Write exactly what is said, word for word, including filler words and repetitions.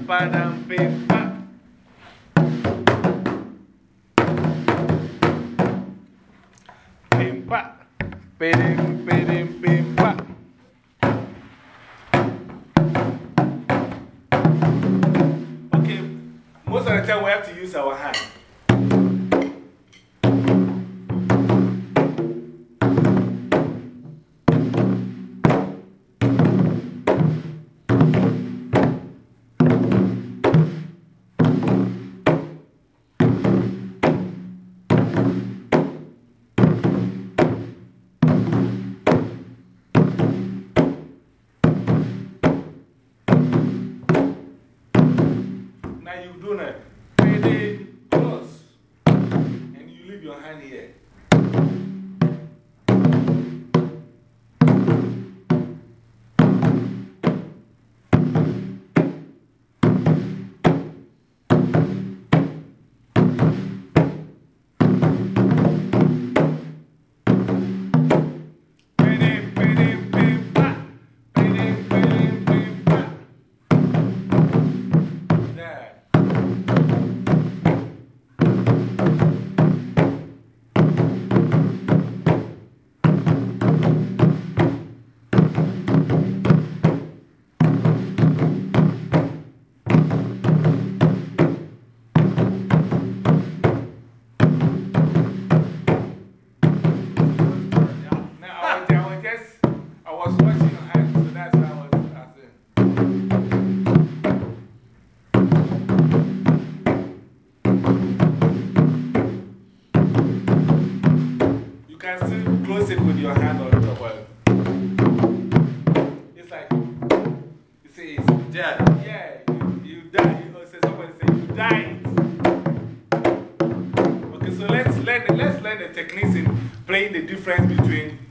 padam, pim, pa. Pim, pa. Pidim, pidim, pim, pa. Okay, most of the time we have to use our hand. Now you do that. Pretty close. And you leave your hand here. Pretty, pretty, pim, pa. Pretty, pretty, pim, pa. There. Now, I was, I was just, I was watching your hands, so that's why I was asking. You can still close it with your hand on top of it. It's like, you see, it's dead. Yeah, you, you die. You know, say somebody say, you died. Okay, so let's learn, let's learn the techniques in playing the difference between